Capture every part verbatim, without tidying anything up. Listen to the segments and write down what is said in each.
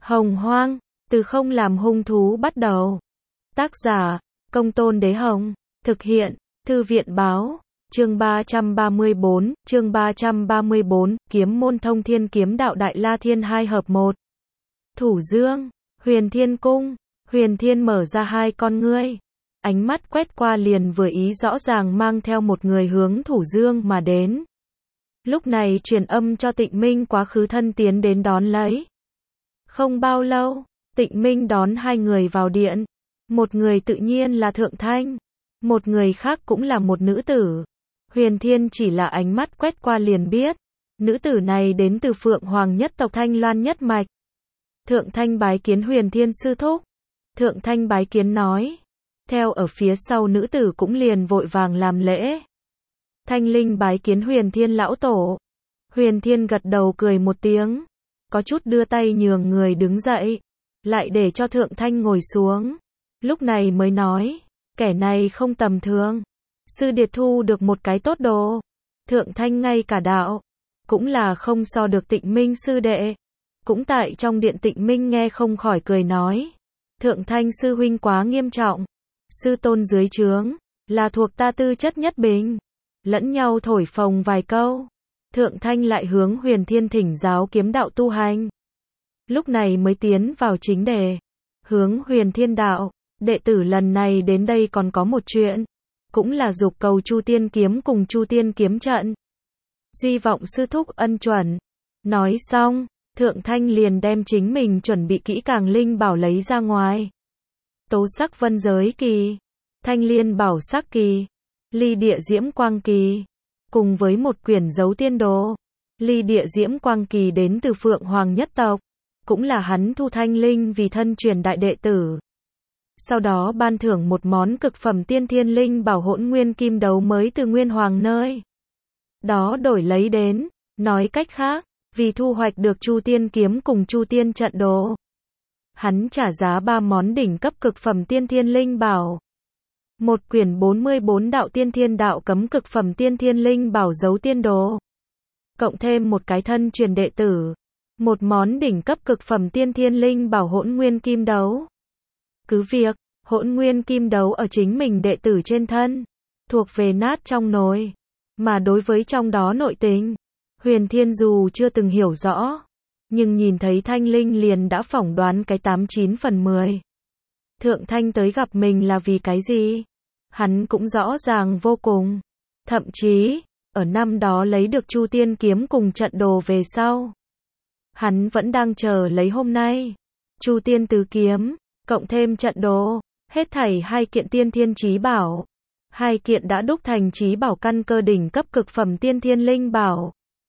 Hồng Hoang, từ không làm hung thú bắt đầu. Tác giả, Công Tôn Đế Hồng. Thực hiện, Thư viện Báo. Chương ba trăm ba mươi bốn, chương ba trăm ba mươi bốn, Kiếm môn Thông Thiên Kiếm Đạo Đại La Thiên hai hợp một. Thủ Dương, Huyền Thiên Cung. Huyền Thiên mở ra hai con ngươi, ánh mắt quét qua liền vừa ý rõ ràng mang theo một người hướng Thủ Dương mà đến. Lúc này truyền âm cho Tịnh Minh quá khứ thân tiến đến đón lấy. Không bao lâu, Tịnh Minh đón hai người vào điện. Một người tự nhiên là Thượng Thanh, một người khác cũng là một nữ tử. Huyền Thiên chỉ là ánh mắt quét qua liền biết, nữ tử này đến từ Phượng Hoàng nhất tộc Thanh Loan nhất mạch. Thượng Thanh bái kiến Huyền Thiên sư thúc. Thượng Thanh bái kiến nói. Theo ở phía sau nữ tử cũng liền vội vàng làm lễ. Thanh Linh bái kiến Huyền Thiên lão tổ. Huyền Thiên gật đầu cười một tiếng, có chút đưa tay nhường người đứng dậy, lại để cho Thượng Thanh ngồi xuống. Lúc này mới nói, kẻ này không tầm thường. Sư điệt thu được một cái tốt đồ. Thượng Thanh ngay cả đạo cũng là không so được Tịnh Minh sư đệ. Cũng tại trong điện Tịnh Minh nghe không khỏi cười nói, Thượng Thanh sư huynh quá nghiêm trọng. Sư tôn dưới trướng là thuộc ta tư chất nhất bình. Lẫn nhau thổi phồng vài câu, Thượng Thanh lại hướng Huyền Thiên thỉnh giáo kiếm đạo tu hành. Lúc này mới tiến vào chính đề. Hướng Huyền Thiên đạo, đệ tử lần này đến đây còn có một chuyện, cũng là dục cầu Chu Tiên kiếm cùng Chu Tiên kiếm trận. Duy vọng sư thúc ân chuẩn. Nói xong, Thượng Thanh liền đem chính mình chuẩn bị kỹ càng linh bảo lấy ra ngoài. Tố sắc vân giới kỳ, thanh liên bảo sắc kỳ, ly địa diễm quang kỳ, cùng với một quyển dấu tiên đồ. Ly địa diễm quang kỳ đến từ Phượng Hoàng nhất tộc, cũng là hắn thu Thanh Linh vì thân truyền đại đệ tử. Sau đó ban thưởng một món cực phẩm tiên thiên linh bảo hỗn nguyên kim đấu mới từ Nguyên Hoàng nơi đó đổi lấy đến. Nói cách khác, vì thu hoạch được Chu Tiên kiếm cùng Chu Tiên trận đồ, hắn trả giá ba món đỉnh cấp cực phẩm tiên thiên linh bảo. Một quyển bốn mươi bốn đạo tiên thiên đạo cấm cực phẩm tiên thiên linh bảo dấu tiên đồ, cộng thêm một cái thân truyền đệ tử, một món đỉnh cấp cực phẩm tiên thiên linh bảo hỗn nguyên kim đấu. Cứ việc, hỗn nguyên kim đấu ở chính mình đệ tử trên thân, thuộc về nát trong nồi, mà đối với trong đó nội tình, Huyền Thiên dù chưa từng hiểu rõ, nhưng nhìn thấy Thanh Linh liền đã phỏng đoán cái tám chín phần mười. Thượng Thanh tới gặp mình là vì cái gì? Hắn cũng rõ ràng vô cùng. Thậm chí, ở năm đó lấy được Chu Tiên kiếm cùng trận đồ về sau, hắn vẫn đang chờ lấy hôm nay. Chu Tiên tứ kiếm, cộng thêm trận đồ, hết thảy hai kiện tiên thiên chí bảo. Hai kiện đã đúc thành chí bảo căn cơ đỉnh cấp cực phẩm tiên thiên linh bảo.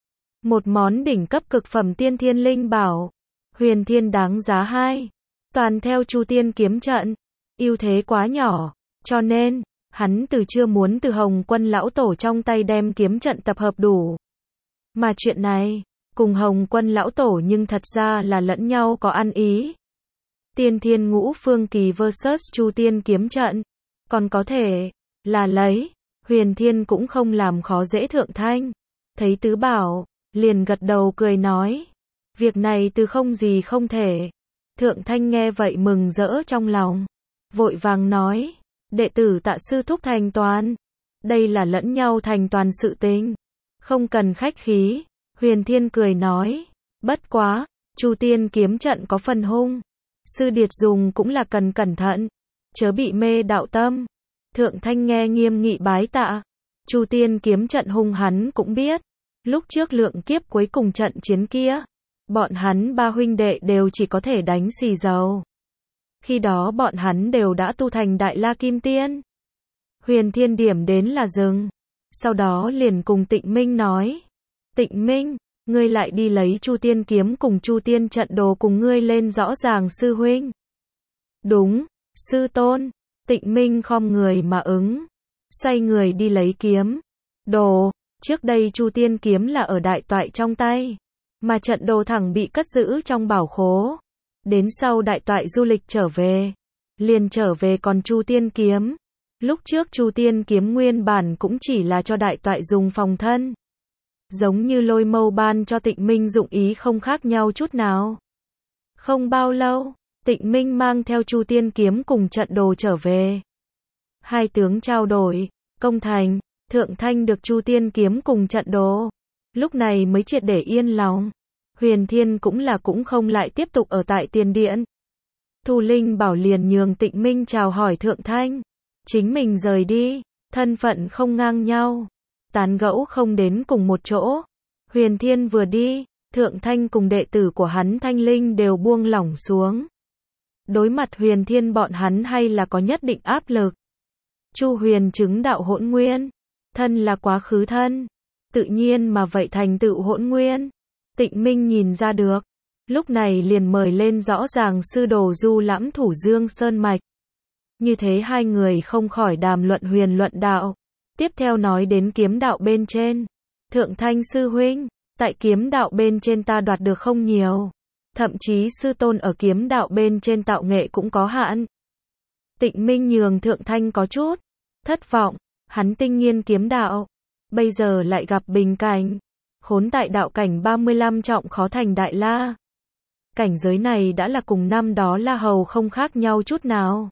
Một món đỉnh cấp cực phẩm tiên thiên linh bảo, Huyền Thiên đáng giá hai. Toàn theo Chu Tiên kiếm trận, ưu thế quá nhỏ, cho nên, hắn từ chưa muốn từ Hồng Quân lão tổ trong tay đem kiếm trận tập hợp đủ. Mà chuyện này, cùng Hồng Quân lão tổ nhưng thật ra là lẫn nhau có ăn ý. Tiên thiên ngũ phương kỳ versus Chu Tiên kiếm trận, còn có thể là lấy. Huyền Thiên cũng không làm khó dễ Thượng Thanh. Thấy tứ bảo, liền gật đầu cười nói, việc này từ không gì không thể. Thượng Thanh nghe vậy mừng rỡ trong lòng, vội vàng nói, đệ tử tạ sư thúc thành toàn. Đây là lẫn nhau thành toàn sự tình, không cần khách khí. Huyền Thiên cười nói, bất quá, Chu Tiên kiếm trận có phần hung, sư điệt dùng cũng là cần cẩn thận, chớ bị mê đạo tâm. Thượng Thanh nghe nghiêm nghị bái tạ. Chu Tiên kiếm trận hung hắn cũng biết. Lúc trước lượng kiếp cuối cùng trận chiến kia, bọn hắn ba huynh đệ đều chỉ có thể đánh xì dầu. Khi đó bọn hắn đều đã tu thành Đại La Kim Tiên. Huyền Thiên điểm đến là dừng. Sau đó liền cùng Tịnh Minh nói, Tịnh Minh, ngươi lại đi lấy Chu Tiên kiếm cùng Chu Tiên trận đồ cùng ngươi lên rõ ràng sư huynh. Đúng, sư tôn. Tịnh Minh khom người mà ứng, xoay người đi lấy kiếm đồ. Trước đây Chu Tiên kiếm là ở đại toại trong tay, mà trận đồ thẳng bị cất giữ trong bảo khố. Đến sau đại toại du lịch trở về, liền trở về còn Chu Tiên kiếm. Lúc trước Chu Tiên kiếm nguyên bản cũng chỉ là cho đại toại dùng phòng thân, giống như Lôi Mâu ban cho Tịnh Minh dụng ý không khác nhau chút nào. Không bao lâu, Tịnh Minh mang theo Chu Tiên kiếm cùng trận đồ trở về. Hai tướng trao đổi, công thành, Thượng Thanh được Chu Tiên kiếm cùng trận đồ. Lúc này mới triệt để yên lòng. Huyền Thiên cũng là cũng không lại tiếp tục ở tại tiền điện. Thu Linh Bảo liền nhường Tịnh Minh chào hỏi Thượng Thanh. Chính mình rời đi, thân phận không ngang nhau. Tán gẫu không đến cùng một chỗ. Huyền Thiên vừa đi, Thượng Thanh cùng đệ tử của hắn Thanh Linh đều buông lỏng xuống. Đối mặt Huyền Thiên bọn hắn hay là có nhất định áp lực. Chu Huyền chứng đạo hỗn nguyên. Thân là quá khứ thân. Tự nhiên mà vậy thành tựu hỗn nguyên. Tịnh Minh nhìn ra được. Lúc này liền mời lên rõ ràng sư đồ du lãm thủ Dương Sơn Mạch. Như thế hai người không khỏi đàm luận huyền luận đạo. Tiếp theo nói đến kiếm đạo bên trên. Thượng Thanh sư huynh, tại kiếm đạo bên trên ta đoạt được không nhiều. Thậm chí sư tôn ở kiếm đạo bên trên tạo nghệ cũng có hạn. Tịnh Minh nhường Thượng Thanh có chút thất vọng. Hắn tinh nghiên kiếm đạo. Bây giờ lại gặp bình cảnh. Khốn tại đạo cảnh ba mươi lăm trọng khó thành đại la. Cảnh giới này đã là cùng năm đó La Hầu không khác nhau chút nào.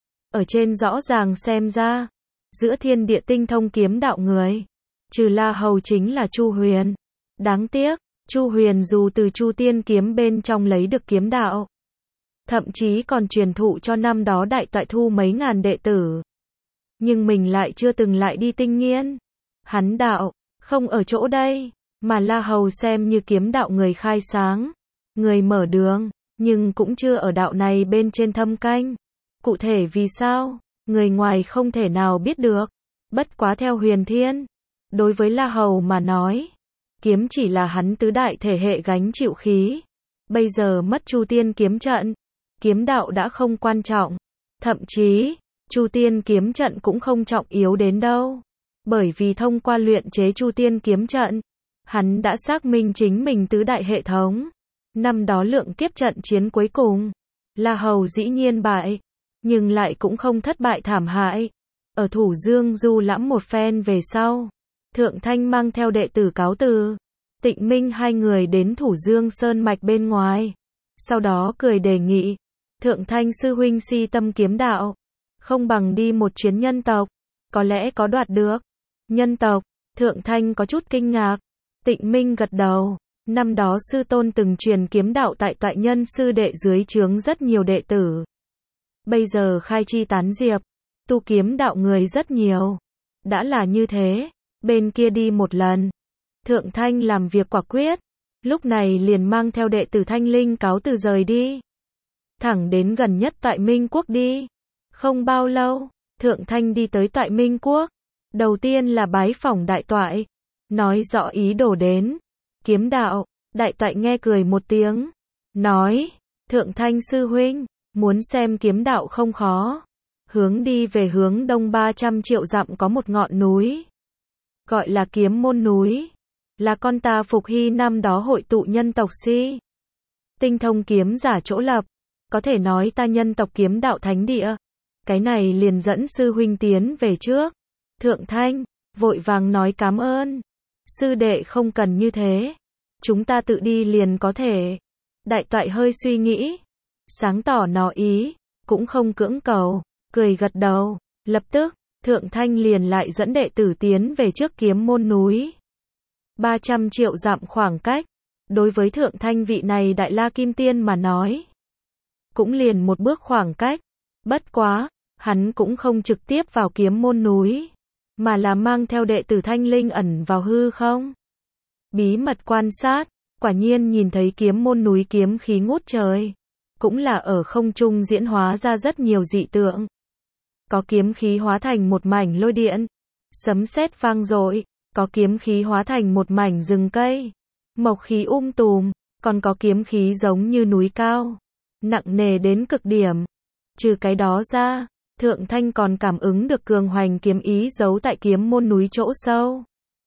Ở trên rõ ràng xem ra, giữa thiên địa tinh thông kiếm đạo người, trừ La Hầu chính là Chu Huyền. Đáng tiếc, Chu Huyền dù từ Chu Tiên kiếm bên trong lấy được kiếm đạo, thậm chí còn truyền thụ cho năm đó đại toại thu mấy ngàn đệ tử. Nhưng mình lại chưa từng lại đi tinh nghiên. Hắn đạo, không ở chỗ đây, mà La Hầu xem như kiếm đạo người khai sáng, người mở đường, nhưng cũng chưa ở đạo này bên trên thâm canh. Cụ thể vì sao, người ngoài không thể nào biết được. Bất quá theo Huyền Thiên, đối với La Hầu mà nói, kiếm chỉ là hắn tứ đại thể hệ gánh chịu khí. Bây giờ mất Chu Tiên kiếm trận, kiếm đạo đã không quan trọng. Thậm chí, Chu Tiên kiếm trận cũng không trọng yếu đến đâu. Bởi vì thông qua luyện chế Chu Tiên kiếm trận, hắn đã xác minh chính mình tứ đại hệ thống. Năm đó lượng kiếp trận chiến cuối cùng, La Hầu dĩ nhiên bại, nhưng lại cũng không thất bại thảm hại. Ở Thủ Dương du lãm một phen về sau, Thượng Thanh mang theo đệ tử cáo từ. Tịnh Minh hai người đến Thủ Dương Sơn Mạch bên ngoài. Sau đó cười đề nghị, Thượng Thanh sư huynh si tâm kiếm đạo, không bằng đi một chuyến nhân tộc, có lẽ có đoạt được. Nhân tộc, Thượng Thanh có chút kinh ngạc. Tịnh Minh gật đầu, năm đó sư tôn từng truyền kiếm đạo tại toại nhân sư đệ dưới trướng rất nhiều đệ tử. Bây giờ khai chi tán diệp, tu kiếm đạo người rất nhiều. Đã là như thế, bên kia đi một lần. Thượng Thanh làm việc quả quyết, lúc này liền mang theo đệ tử Thanh Linh cáo từ rời đi. Thẳng đến gần nhất toại Minh Quốc đi. Không bao lâu, Thượng Thanh đi tới toại Minh Quốc. Đầu tiên là bái phỏng đại toại, nói rõ ý đồ đến. Kiếm đạo, đại toại nghe cười một tiếng. Nói, Thượng Thanh sư huynh, muốn xem kiếm đạo không khó. Hướng đi về hướng đông ba trăm triệu dặm có một ngọn núi. Gọi là Kiếm Môn núi. Là con ta Phục Hy năm đó hội tụ nhân tộc si. Tinh thông kiếm giả chỗ lập. Có thể nói ta nhân tộc kiếm đạo thánh địa. Cái này liền dẫn sư huynh tiến về trước. Thượng Thanh, vội vàng nói cảm ơn. Sư đệ không cần như thế. Chúng ta tự đi liền có thể. Đại toại hơi suy nghĩ. Sáng tỏ nó ý. Cũng không cưỡng cầu. Cười gật đầu. Lập tức, Thượng Thanh liền lại dẫn đệ tử tiến về trước Kiếm Môn núi. ba trăm triệu dặm khoảng cách. Đối với Thượng Thanh vị này Đại La Kim Tiên mà nói. Cũng liền một bước khoảng cách. Bất quá, hắn cũng không trực tiếp vào Kiếm Môn núi. Mà là mang theo đệ tử Thanh Linh ẩn vào hư không. Bí mật quan sát, quả nhiên nhìn thấy Kiếm Môn núi kiếm khí ngút trời. Cũng là ở không trung diễn hóa ra rất nhiều dị tượng. Có kiếm khí hóa thành một mảnh lôi điện, sấm sét vang dội, có kiếm khí hóa thành một mảnh rừng cây, mộc khí um tùm, còn có kiếm khí giống như núi cao, nặng nề đến cực điểm. Trừ cái đó ra, Thượng Thanh còn cảm ứng được cường hoành kiếm ý giấu tại Kiếm Môn núi chỗ sâu.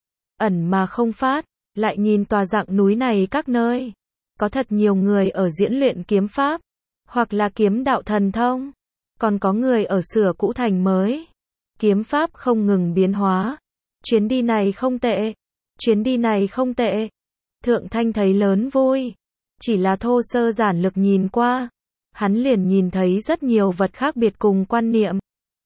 Ẩn mà không phát, lại nhìn tòa dạng núi này các nơi. Có thật nhiều người ở diễn luyện kiếm pháp, hoặc là kiếm đạo thần thông. Còn có người ở sửa cũ thành mới. Kiếm pháp không ngừng biến hóa. Chuyến đi này không tệ. Chuyến đi này không tệ. Thượng Thanh thấy lớn vui. Chỉ là thô sơ giản lược nhìn qua, hắn liền nhìn thấy rất nhiều vật khác biệt cùng quan niệm.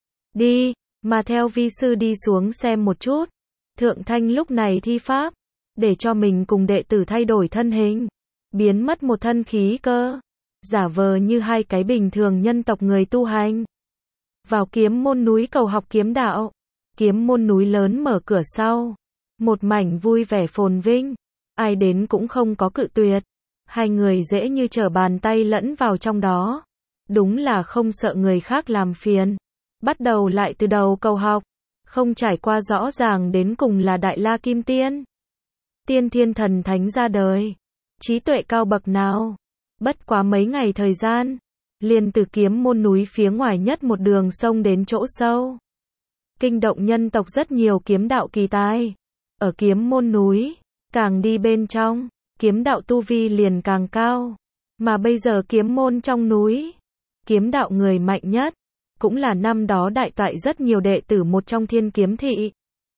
Đi, mà theo vi sư đi xuống xem một chút. Thượng Thanh lúc này thi pháp, để cho mình cùng đệ tử thay đổi thân hình, biến mất một thân khí cơ, giả vờ như hai cái bình thường nhân tộc người tu hành. Vào kiếm môn núi cầu học kiếm đạo, kiếm môn núi lớn mở cửa sau, một mảnh vui vẻ phồn vinh, ai đến cũng không có cự tuyệt, hai người dễ như trở bàn tay lẫn vào trong đó, đúng là không sợ người khác làm phiền. Bắt đầu lại từ đầu cầu học, không trải qua rõ ràng đến cùng là Đại La Kim Tiên. Tiên thiên thần thánh ra đời, trí tuệ cao bậc nào. Bất quá mấy ngày thời gian, liền từ kiếm môn núi phía ngoài nhất một đường sông đến chỗ sâu. Kinh động nhân tộc rất nhiều kiếm đạo kỳ tài. Ở kiếm môn núi, càng đi bên trong, kiếm đạo tu vi liền càng cao. Mà bây giờ kiếm môn trong núi, kiếm đạo người mạnh nhất, cũng là năm đó đại toại rất nhiều đệ tử một trong Thiên Kiếm Thị.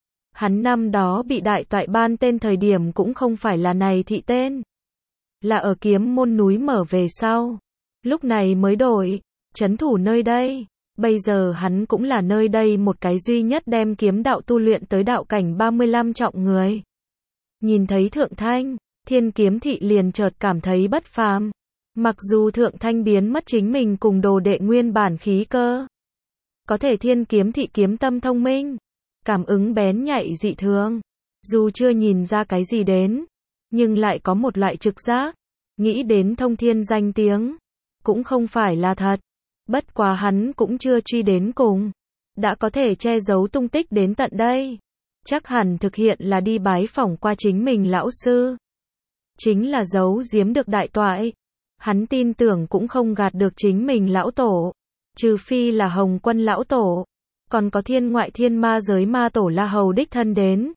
Hắn năm đó bị đại toại ban tên thời điểm cũng không phải là này thị tên, là ở kiếm môn núi mở về sau. Lúc này mới đổi, trấn thủ nơi đây. Bây giờ hắn cũng là nơi đây một cái duy nhất đem kiếm đạo tu luyện tới đạo cảnh ba mươi lăm trọng người. Nhìn thấy Thượng Thanh, Thiên Kiếm Thị liền chợt cảm thấy bất phàm. Mặc dù Thượng Thanh biến mất chính mình cùng đồ đệ nguyên bản khí cơ, có thể Thiên Kiếm Thị kiếm tâm thông minh, cảm ứng bén nhạy dị thường, dù chưa nhìn ra cái gì đến, nhưng lại có một loại trực giác, nghĩ đến thông thiên danh tiếng, cũng không phải là thật. Bất quá hắn cũng chưa truy đến cùng, đã có thể che giấu tung tích đến tận đây, chắc hẳn thực hiện là đi bái phỏng qua chính mình lão sư, chính là giấu giếm được đại toại. Hắn tin tưởng cũng không gạt được chính mình lão tổ, trừ phi là Hồng Quân lão tổ, còn có thiên ngoại thiên ma giới ma tổ La Hầu đích thân đến.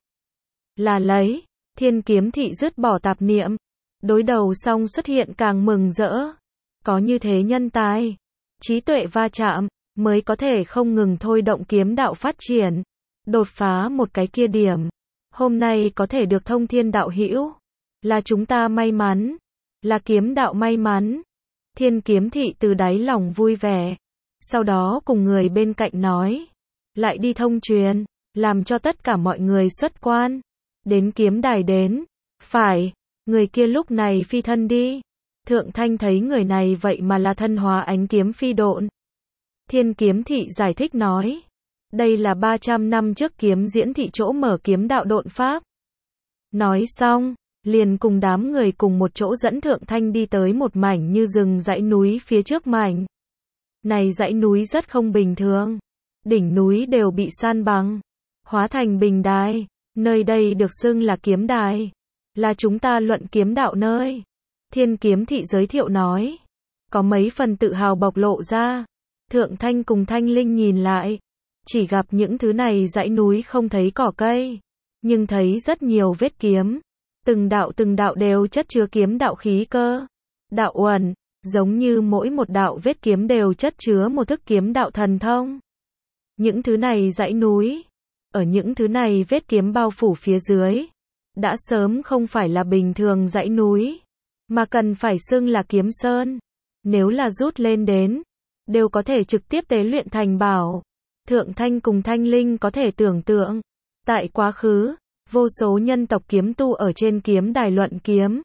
Là lấy, Thiên Kiếm Thị dứt bỏ tạp niệm, đối đầu xong xuất hiện càng mừng rỡ. Có như thế nhân tài, trí tuệ va chạm, mới có thể không ngừng thôi động kiếm đạo phát triển, đột phá một cái kia điểm. Hôm nay có thể được thông thiên đạo hữu, là chúng ta may mắn, là kiếm đạo may mắn. Thiên Kiếm Thị từ đáy lòng vui vẻ, sau đó cùng người bên cạnh nói, lại đi thông truyền, làm cho tất cả mọi người xuất quan, đến kiếm đài đến. Phải, người kia lúc này phi thân đi. Thượng Thanh thấy người này vậy mà là thân hóa ánh kiếm phi độn. Thiên Kiếm Thị giải thích nói, đây là ba trăm năm trước kiếm diễn thị chỗ mở kiếm đạo độn pháp. Nói xong, liền cùng đám người cùng một chỗ dẫn Thượng Thanh đi tới một mảnh như rừng dãy núi phía trước mảnh. Này dãy núi rất không bình thường, đỉnh núi đều bị san bằng, hóa thành bình đài, nơi đây được xưng là kiếm đài, là chúng ta luận kiếm đạo nơi. Thiên Kiếm Thị giới thiệu nói, có mấy phần tự hào bộc lộ ra. Thượng Thanh cùng Thanh Linh nhìn lại, chỉ gặp những thứ này dãy núi không thấy cỏ cây, nhưng thấy rất nhiều vết kiếm, từng đạo từng đạo đều chất chứa kiếm đạo khí cơ, đạo uẩn, giống như mỗi một đạo vết kiếm đều chất chứa một thức kiếm đạo thần thông. Những thứ này dãy núi, ở những thứ này vết kiếm bao phủ phía dưới, đã sớm không phải là bình thường dãy núi, mà cần phải xưng là kiếm sơn. Nếu là rút lên đến, đều có thể trực tiếp tế luyện thành bảo. Thượng Thanh cùng Thanh Linh có thể tưởng tượng, tại quá khứ, vô số nhân tộc kiếm tu ở trên kiếm đài luận kiếm,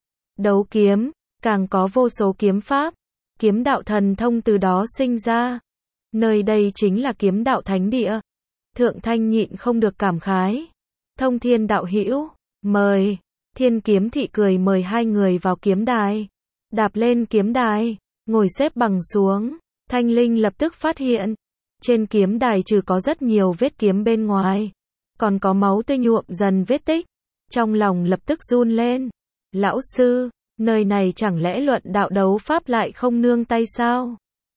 đấu kiếm, càng có vô số kiếm pháp, kiếm đạo thần thông từ đó sinh ra. Nơi đây chính là kiếm đạo thánh địa. Thượng Thanh nhịn không được cảm khái. Thông thiên đạo hữu, mời. Thiên Kiếm Thị cười mời hai người vào kiếm đài. Đạp lên kiếm đài, ngồi xếp bằng xuống. Thanh Linh lập tức phát hiện, trên kiếm đài trừ có rất nhiều vết kiếm bên ngoài, còn có máu tươi nhuộm dần vết tích. Trong lòng lập tức run lên. Lão sư, nơi này chẳng lẽ luận đạo đấu pháp lại không nương tay sao?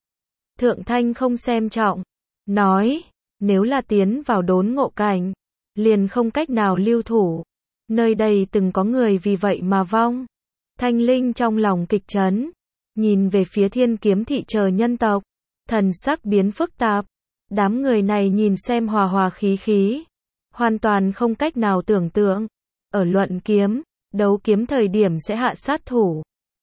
Thượng Thanh không xem trọng, nói, nếu là tiến vào đốn ngộ cảnh, liền không cách nào lưu thủ. Nơi đây từng có người vì vậy mà vong. Thanh Linh trong lòng kịch chấn, nhìn về phía Thiên Kiếm Thị chờ nhân tộc, thần sắc biến phức tạp. Đám người này nhìn xem hòa hòa khí khí, hoàn toàn không cách nào tưởng tượng, ở luận kiếm, đấu kiếm thời điểm sẽ hạ sát thủ.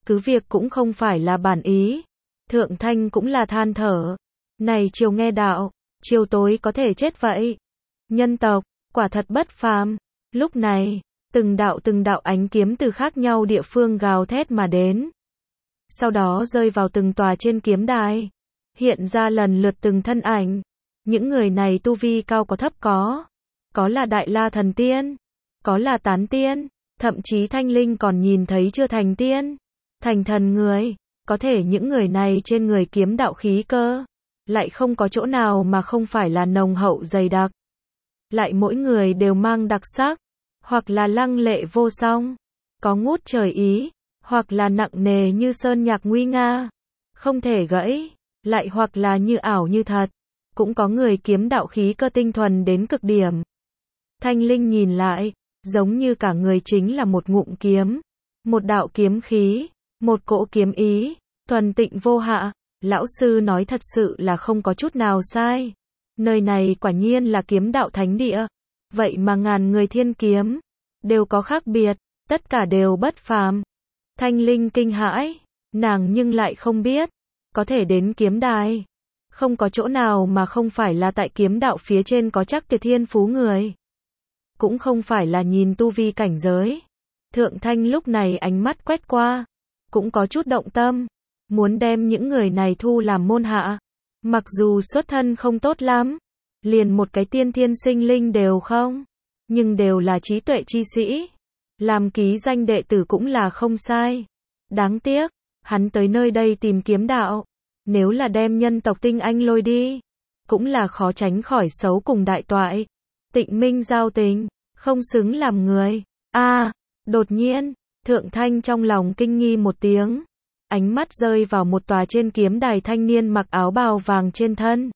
cứ việc cũng không phải là bản ý. Thượng Thanh cũng là than thở. Này chiều nghe đạo, chiều tối có thể chết vậy. Nhân tộc, quả thật bất phàm. Lúc này, từng đạo từng đạo ánh kiếm từ khác nhau địa phương gào thét mà đến. Sau đó rơi vào từng tòa trên kiếm đài. Hiện ra lần lượt từng thân ảnh. Những người này tu vi cao có thấp có. Có là đại la thần tiên. Có là tán tiên. Thậm chí Thanh Linh còn nhìn thấy chưa thành tiên. Thành thần người. Có thể những người này trên người kiếm đạo khí cơ. Lại không có chỗ nào mà không phải là nồng hậu dày đặc. Lại mỗi người đều mang đặc sắc. Hoặc là lăng lệ vô song. Có ngút trời ý. Hoặc là nặng nề như sơn nhạc nguy nga. Không thể gãy. Lại hoặc là như ảo như thật. Cũng có người kiếm đạo khí cơ tinh thuần đến cực điểm. Thanh Linh nhìn lại. Giống như cả người chính là một ngụm kiếm. Một đạo kiếm khí. Một cỗ kiếm ý. Thuần tịnh vô hạ. Lão sư nói thật sự là không có chút nào sai. Nơi này quả nhiên là kiếm đạo thánh địa. Vậy mà ngàn người thiên kiếm. Đều có khác biệt. Tất cả đều bất phàm. Thanh Linh kinh hãi. Nàng nhưng lại không biết. Có thể đến kiếm đài. Không có chỗ nào mà không phải là tại kiếm đạo phía trên có chắc tuyệt thiên phú người. Cũng không phải là nhìn tu vi cảnh giới. Thượng Thanh lúc này ánh mắt quét qua. Cũng có chút động tâm. Muốn đem những người này thu làm môn hạ. Mặc dù xuất thân không tốt lắm. Liền một cái tiên thiên sinh linh đều không. Nhưng đều là trí tuệ chi sĩ. Làm ký danh đệ tử cũng là không sai. Đáng tiếc. Hắn tới nơi đây tìm kiếm đạo. Nếu là đem nhân tộc tinh anh lôi đi. Cũng là khó tránh khỏi xấu cùng đại toại. Tịnh minh giao tình. Không xứng làm người. a à, đột nhiên. Thượng Thanh trong lòng kinh nghi một tiếng. Ánh mắt rơi vào một tòa trên kiếm đài thanh niên mặc áo bào vàng trên thân.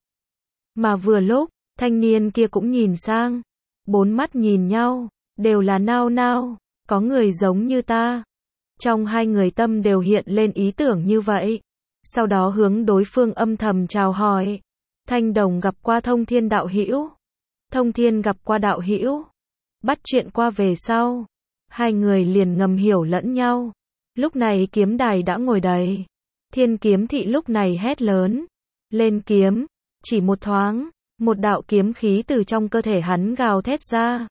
Mà vừa lúc, thanh niên kia cũng nhìn sang. Bốn mắt nhìn nhau. Đều là nao nao. Có người giống như ta. Trong hai người tâm đều hiện lên ý tưởng như vậy. Sau đó hướng đối phương âm thầm chào hỏi. Thanh Đồng gặp qua Thông Thiên đạo hữu. Thông Thiên gặp qua đạo hữu. Bắt chuyện qua về sau. Hai người liền ngầm hiểu lẫn nhau. Lúc này kiếm đài đã ngồi đầy. Thiên Kiếm Thị lúc này hét lớn. Lên kiếm. Chỉ một thoáng. Một đạo kiếm khí từ trong cơ thể hắn gào thét ra.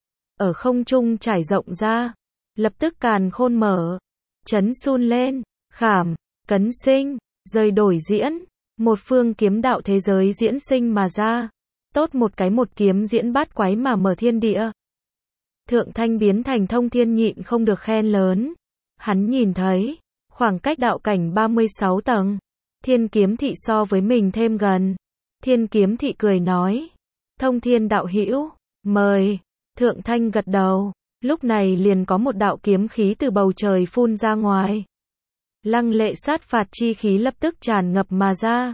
Ở không trung trải rộng ra. Lập tức càn khôn mở. Chấn sun lên. Khảm. Cấn sinh. Rời đổi diễn. Một phương kiếm đạo thế giới diễn sinh mà ra. Tốt một cái một kiếm diễn bát quái mà mở thiên địa. Thượng Thanh biến thành Thông Thiên nhịn không được khen lớn. Hắn nhìn thấy. Khoảng cách đạo cảnh ba mươi sáu tầng. Thiên Kiếm Thị so với mình thêm gần. Thiên Kiếm Thị cười nói. Thông Thiên đạo hữu. Mời. Thượng Thanh gật đầu. Lúc này liền có một đạo kiếm khí từ bầu trời phun ra ngoài. Lăng lệ sát phạt chi khí lập tức tràn ngập mà ra.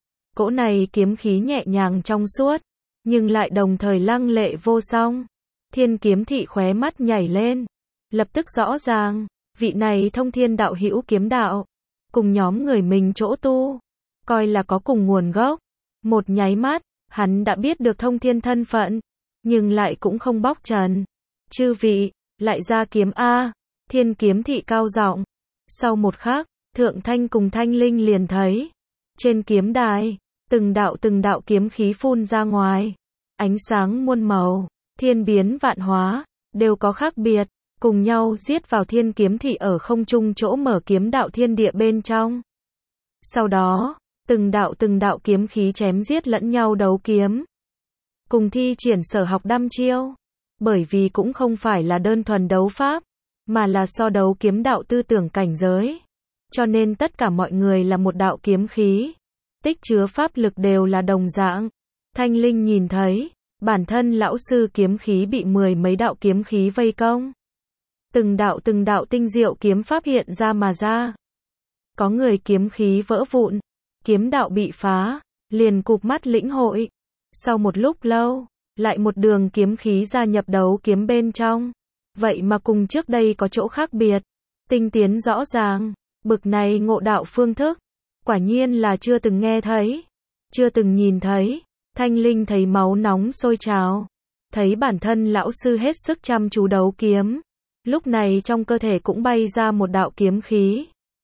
Cỗ này kiếm khí nhẹ nhàng trong suốt. Nhưng lại đồng thời lăng lệ vô song. Thiên Kiếm Thị khóe mắt nhảy lên. Lập tức rõ ràng. Vị này Thông Thiên đạo hữu kiếm đạo. Cùng nhóm người mình chỗ tu. Coi là có cùng nguồn gốc. Một nháy mắt. Hắn đã biết được Thông Thiên thân phận. Nhưng lại cũng không bóc trần. Chư vị. Lại ra kiếm A. Thiên Kiếm Thị cao giọng. Sau một khắc. Thượng Thanh cùng Thanh Linh liền thấy. Trên kiếm đài. Từng đạo từng đạo kiếm khí phun ra ngoài. Ánh sáng muôn màu. Thiên biến vạn hóa. Đều có khác biệt. Cùng nhau giết vào Thiên Kiếm Thị ở không trung chỗ mở kiếm đạo thiên địa bên trong. Sau đó. Từng đạo từng đạo kiếm khí chém giết lẫn nhau đấu kiếm. Cùng thi triển sở học đăm chiêu. Bởi vì cũng không phải là đơn thuần đấu pháp. Mà là so đấu kiếm đạo tư tưởng cảnh giới. Cho nên tất cả mọi người là một đạo kiếm khí. Tích chứa pháp lực đều là đồng dạng. Thanh Linh nhìn thấy. Bản thân lão sư kiếm khí bị mười mấy đạo kiếm khí vây công. Từng đạo từng đạo tinh diệu kiếm pháp hiện ra mà ra. Có người kiếm khí vỡ vụn. Kiếm đạo bị phá. Liền cụp mắt lĩnh hội. Sau một lúc lâu. Lại một đường kiếm khí gia nhập đấu kiếm bên trong. Vậy mà cùng trước đây có chỗ khác biệt. Tinh tiến rõ ràng. Bực này ngộ đạo phương thức. Quả nhiên là chưa từng nghe thấy. Chưa từng nhìn thấy. Thanh Linh thấy máu nóng sôi trào. Thấy bản thân lão sư hết sức chăm chú đấu kiếm. Lúc này trong cơ thể cũng bay ra một đạo kiếm khí.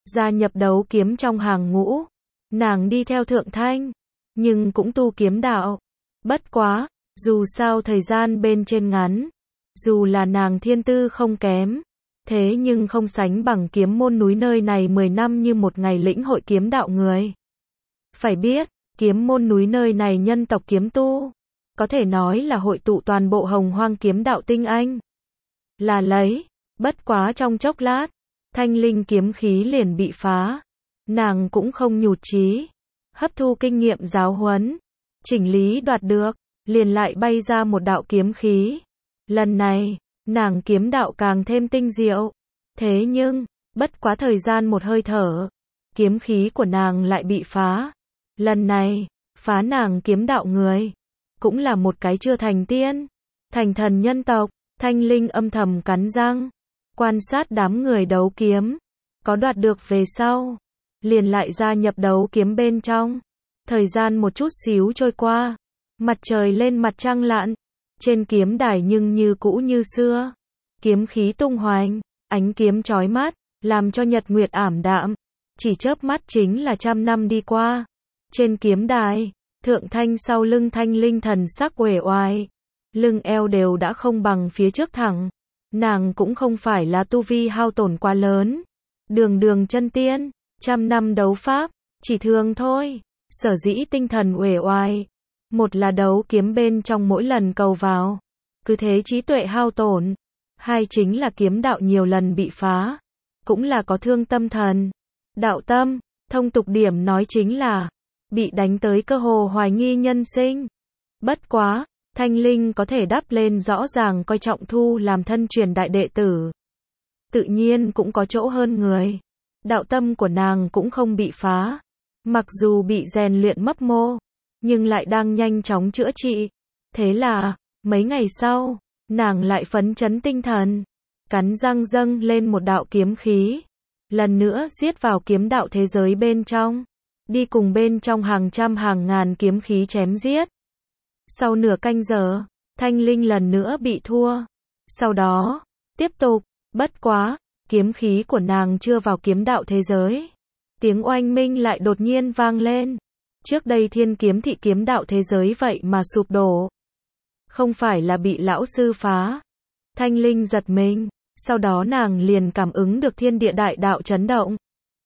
gia nhập đấu kiếm trong hàng ngũ. Nàng đi theo Thượng Thanh, nhưng cũng tu kiếm đạo. Bất quá, dù sao thời gian bên trên ngắn, dù là nàng thiên tư không kém, thế nhưng không sánh bằng kiếm môn núi nơi này mười năm như một ngày lĩnh hội kiếm đạo người. Phải biết, kiếm môn núi nơi này nhân tộc kiếm tu, có thể nói là hội tụ toàn bộ hồng hoang kiếm đạo tinh anh. Là lấy, bất quá trong chốc lát, thanh linh kiếm khí liền bị phá. Nàng cũng không nhụt chí, hấp thu kinh nghiệm giáo huấn, chỉnh lý đoạt được, liền lại bay ra một đạo kiếm khí. Lần này, nàng kiếm đạo càng thêm tinh diệu. Thế nhưng, bất quá thời gian một hơi thở, kiếm khí của nàng lại bị phá. Lần này, phá nàng kiếm đạo người, cũng là một cái chưa thành tiên, thành thần nhân tộc. Thanh linh âm thầm cắn răng, quan sát đám người đấu kiếm, có đoạt được về sau, liền lại gia nhập đấu kiếm bên trong. Thời gian một chút xíu trôi qua, mặt trời lên mặt trăng lặn, trên kiếm đài nhưng như cũ như xưa, kiếm khí tung hoành, ánh kiếm chói mắt, làm cho nhật nguyệt ảm đạm, chỉ chớp mắt chính là trăm năm đi qua. Trên kiếm đài, Thượng Thanh sau lưng thanh linh thần sắc uể oải, lưng eo đều đã không bằng phía trước thẳng. Nàng cũng không phải là tu vi hao tổn quá lớn, đường đường chân tiên, trăm năm đấu pháp, chỉ thường thôi. Sở dĩ tinh thần uể oải, một là đấu kiếm bên trong mỗi lần cầu vào, cứ thế trí tuệ hao tổn, hai chính là kiếm đạo nhiều lần bị phá, cũng là có thương tâm thần. Đạo tâm, thông tục điểm nói chính là bị đánh tới cơ hồ hoài nghi nhân sinh. Bất quá, thanh linh có thể đắp lên rõ ràng coi trọng thu làm thân truyền đại đệ tử, tự nhiên cũng có chỗ hơn người. Đạo tâm của nàng cũng không bị phá, mặc dù bị rèn luyện mấp mô, nhưng lại đang nhanh chóng chữa trị. Thế là, mấy ngày sau, nàng lại phấn chấn tinh thần, cắn răng dâng lên một đạo kiếm khí, lần nữa giết vào kiếm đạo thế giới bên trong, đi cùng bên trong hàng trăm hàng ngàn kiếm khí chém giết. Sau nửa canh giờ, thanh linh lần nữa bị thua. Sau đó, tiếp tục, bất quá, kiếm khí của nàng chưa vào kiếm đạo thế giới, tiếng oanh minh lại đột nhiên vang lên. Trước đây thiên kiếm thị kiếm đạo thế giới vậy mà sụp đổ. Không phải là bị lão sư phá. Thanh linh giật mình, sau đó nàng liền cảm ứng được thiên địa đại đạo chấn động.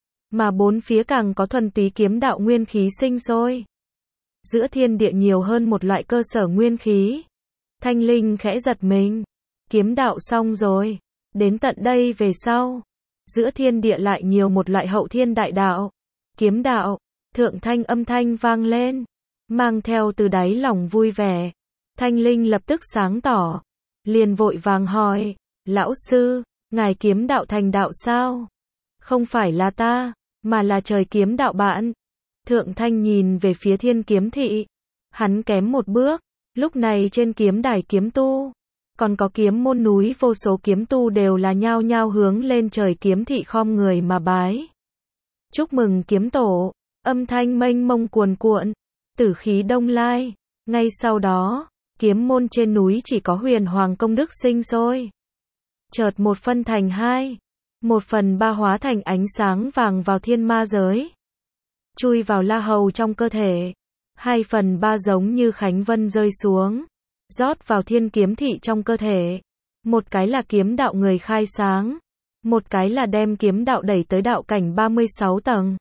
Mà bốn phía càng có thuần túy kiếm đạo nguyên khí sinh sôi. Giữa thiên địa nhiều hơn một loại cơ sở nguyên khí. Thanh linh khẽ giật mình. Kiếm đạo xong rồi. Đến tận đây về sau, giữa thiên địa lại nhiều một loại hậu thiên đại đạo. Kiếm đạo. Thượng Thanh âm thanh vang lên, mang theo từ đáy lòng vui vẻ. Thanh linh lập tức sáng tỏ, liền vội vàng hỏi, lão sư, ngài kiếm đạo thành đạo sao? Không phải là ta, mà là trời kiếm đạo bạn. Thượng Thanh nhìn về phía thiên kiếm thị, hắn kém một bước, lúc này trên kiếm đài kiếm tu, còn có kiếm môn núi vô số kiếm tu đều là nhao nhao hướng lên trời kiếm thị khom người mà bái. Chúc mừng kiếm tổ. Âm thanh mênh mông cuồn cuộn, tử khí đông lai. Ngay sau đó, kiếm môn trên núi chỉ có huyền hoàng công đức sinh sôi. Chợt một phân thành hai, một phần ba hóa thành ánh sáng vàng vào thiên ma giới, chui vào La Hầu trong cơ thể. Hai phần ba giống như khánh vân rơi xuống, rót vào thiên kiếm thị trong cơ thể. Một cái là kiếm đạo người khai sáng, một cái là đem kiếm đạo đẩy tới đạo cảnh ba mươi sáu tầng.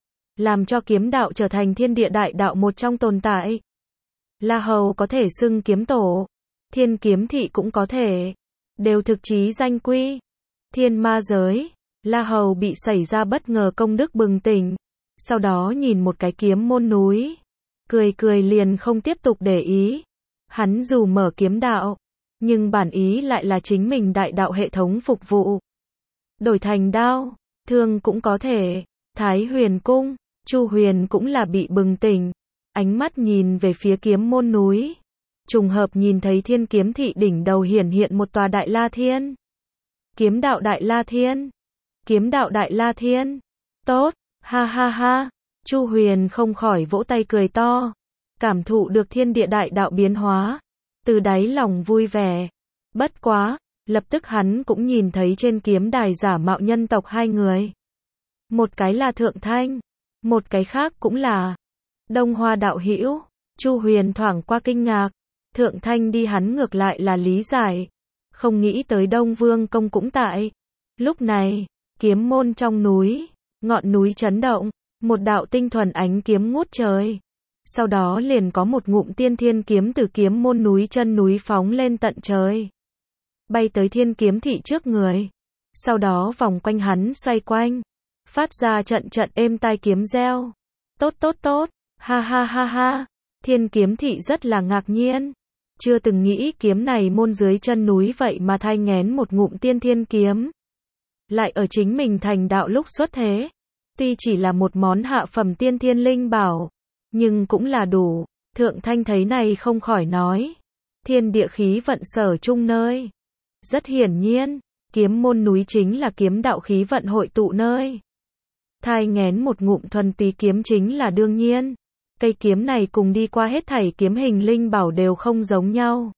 Làm cho kiếm đạo trở thành thiên địa đại đạo một trong tồn tại. La Hầu có thể xưng kiếm tổ, thiên kiếm thị cũng có thể, đều thực chí danh quy. Thiên ma giới, La Hầu bị xảy ra bất ngờ công đức bừng tỉnh, sau đó nhìn một cái kiếm môn núi, cười cười liền không tiếp tục để ý. Hắn dù mở kiếm đạo, nhưng bản ý lại là chính mình đại đạo hệ thống phục vụ. Đổi thành đao, thương cũng có thể. Thái Huyền Cung, Chu Huyền cũng là bị bừng tỉnh, ánh mắt nhìn về phía kiếm môn núi, trùng hợp nhìn thấy thiên kiếm thị đỉnh đầu hiển hiện một tòa Đại La Thiên. Kiếm đạo Đại La Thiên, kiếm đạo Đại La Thiên, tốt, ha ha ha. Chu Huyền không khỏi vỗ tay cười to, cảm thụ được thiên địa đại đạo biến hóa, từ đáy lòng vui vẻ. Bất quá, lập tức hắn cũng nhìn thấy trên kiếm đài giả mạo nhân tộc hai người. một cái là Thượng Thanh, một cái khác cũng là Đông Hoa đạo hữu. Chu Huyền thoảng qua kinh ngạc, Thượng Thanh đi hắn ngược lại là lý giải, không nghĩ tới Đông Vương công cũng tại. Lúc này, kiếm môn trong núi, ngọn núi chấn động, một đạo tinh thuần ánh kiếm ngút trời. Sau đó liền có một ngụm tiên thiên kiếm từ kiếm môn núi chân núi phóng lên tận trời, bay tới Thiên Kiếm Thị trước người. Sau đó vòng quanh hắn xoay quanh, phát ra trận trận êm tai kiếm reo. Tốt tốt tốt, ha ha ha ha. Thiên Kiếm Thị rất là ngạc nhiên, chưa từng nghĩ kiếm này môn dưới chân núi vậy mà thai nghén một ngụm tiên thiên kiếm, lại ở chính mình thành đạo lúc xuất thế. Tuy chỉ là một món hạ phẩm tiên thiên linh bảo, nhưng cũng là đủ. Thượng Thanh thấy này không khỏi nói, thiên địa khí vận sở chung nơi. Rất hiển nhiên, kiếm môn núi chính là kiếm đạo khí vận hội tụ nơi. Thai nghén một ngụm thuần túy kiếm chính là đương nhiên. Cây kiếm này cùng đi qua hết thảy kiếm hình linh bảo đều không giống nhau.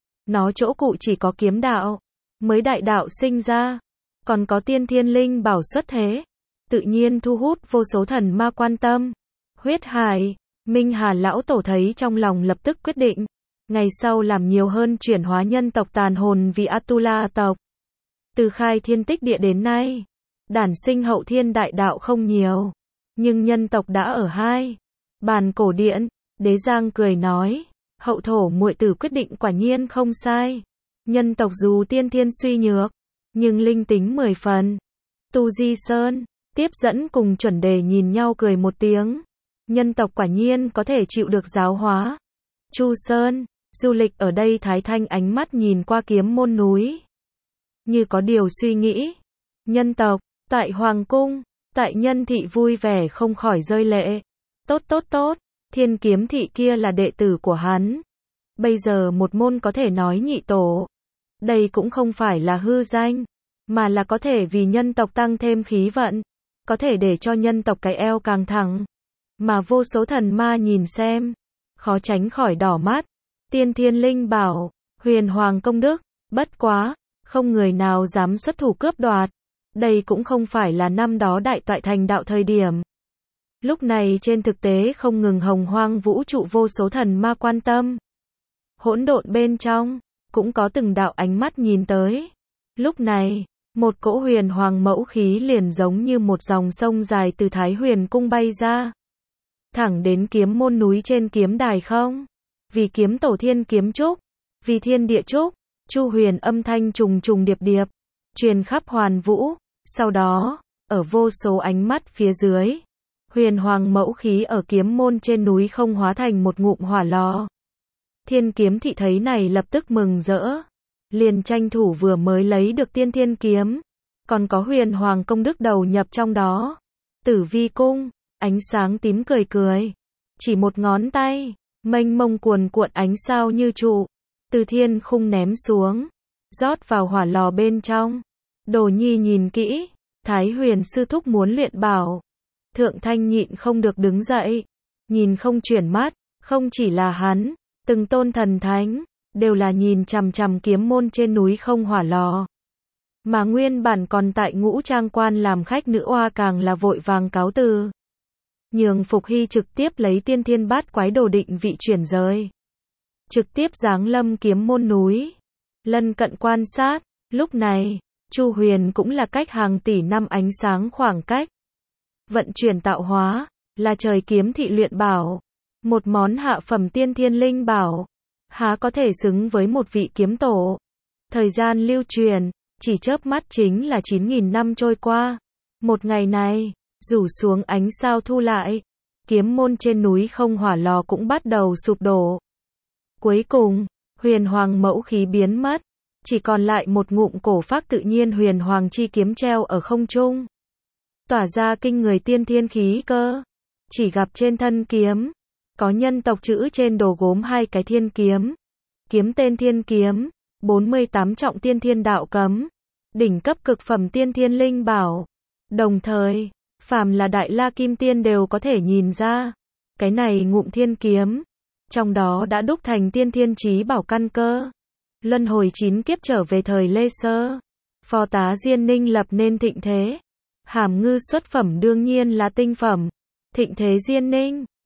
Nó chỗ cụ chỉ có kiếm đạo, mới đại đạo sinh ra, còn có tiên thiên linh bảo xuất thế, tự nhiên thu hút vô số thần ma quan tâm. Huyết Hải, Minh Hà lão tổ thấy trong lòng lập tức quyết định, ngày sau làm nhiều hơn chuyển hóa nhân tộc tàn hồn vì Atula tộc. Từ khai thiên tích địa đến nay, đản sinh hậu thiên đại đạo không nhiều, nhưng nhân tộc đã ở hai. Bàn cổ điện, Đế Giang cười nói, hậu thổ muội tử quyết định quả nhiên không sai. Nhân tộc dù tiên thiên suy nhược, nhưng linh tính mười phần. Tu Di Sơn, Tiếp Dẫn cùng Chuẩn Đề nhìn nhau cười một tiếng. Nhân tộc quả nhiên có thể chịu được giáo hóa. Chu Sơn, du lịch ở đây Thái Thanh ánh mắt nhìn qua kiếm môn núi, như có điều suy nghĩ. Nhân tộc, tại Hoàng Cung, tại Nhân Thị vui vẻ không khỏi rơi lệ. Tốt tốt tốt, Thiên Kiếm Thị kia là đệ tử của hắn. Bây giờ một môn có thể nói nhị tổ. Đây cũng không phải là hư danh, mà là có thể vì nhân tộc tăng thêm khí vận, có thể để cho nhân tộc cái eo càng thẳng. Mà vô số thần ma nhìn xem, khó tránh khỏi đỏ mắt. Tiên thiên linh bảo, huyền hoàng công đức, bất quá, không người nào dám xuất thủ cướp đoạt. Đây cũng không phải là năm đó đại toại thành đạo thời điểm. Lúc này trên thực tế không ngừng hồng hoang vũ trụ vô số thần ma quan tâm. Hỗn độn bên trong, cũng có từng đạo ánh mắt nhìn tới. Lúc này, một cỗ huyền hoàng mẫu khí liền giống như một dòng sông dài từ Thái Huyền Cung bay ra, thẳng đến kiếm môn núi trên kiếm đài không. Vì kiếm tổ thiên kiếm trúc, vì thiên địa trúc, Chu Huyền âm thanh trùng trùng điệp điệp, truyền khắp hoàn vũ. Sau đó, ở vô số ánh mắt phía dưới, huyền hoàng mẫu khí ở kiếm môn trên núi không hóa thành một ngụm hỏa lò. Thiên Kiếm Thị thấy này lập tức mừng rỡ, liền tranh thủ vừa mới lấy được tiên thiên kiếm, còn có huyền hoàng công đức đầu nhập trong đó. Tử Vi Cung, ánh sáng tím cười cười, chỉ một ngón tay, mênh mông cuồn cuộn ánh sao như trụ, từ thiên khung ném xuống, rót vào hỏa lò bên trong. Đồ Nhi nhìn kỹ, Thái Huyền sư thúc muốn luyện bảo. Thượng Thanh nhịn không được đứng dậy, nhìn không chuyển mắt. Không chỉ là hắn, từng tôn thần thánh đều là nhìn chằm chằm kiếm môn trên núi không hỏa lò. Mà nguyên bản còn tại Ngũ Trang Quan làm khách nữ oa càng là vội vàng cáo từ, nhường Phục Hy trực tiếp lấy tiên thiên bát quái đồ định vị chuyển rời, trực tiếp giáng lâm kiếm môn núi, lân cận quan sát. Lúc này, Chu Huyền cũng là cách hàng tỷ năm ánh sáng khoảng cách, vận chuyển tạo hóa, là Trời Kiếm Thị luyện bảo, một món hạ phẩm tiên thiên linh bảo, há có thể xứng với một vị kiếm tổ. Thời gian lưu truyền, chỉ chớp mắt chính là chín nghìn năm trôi qua. Một ngày này, rủ xuống ánh sao thu lại, kiếm môn trên núi không hỏa lò cũng bắt đầu sụp đổ. Cuối cùng, huyền hoàng mẫu khí biến mất, chỉ còn lại một ngụm cổ phác tự nhiên huyền hoàng chi kiếm treo ở không trung, tỏa ra kinh người tiên thiên khí cơ. Chỉ gặp trên thân kiếm, có nhân tộc chữ trên đồ gốm hai cái thiên kiếm. Kiếm tên thiên kiếm, bốn mươi tám trọng tiên thiên đạo cấm, đỉnh cấp cực phẩm tiên thiên linh bảo. Đồng thời, phàm là đại la kim tiên đều có thể nhìn ra, cái này ngụm thiên kiếm, trong đó đã đúc thành tiên thiên chí bảo căn cơ. Luân hồi chín kiếp trở về thời Lê Sơ, phò tá Diên Ninh lập nên thịnh thế. Hàm ngư xuất phẩm đương nhiên là tinh phẩm. Thịnh Thế Diên Ninh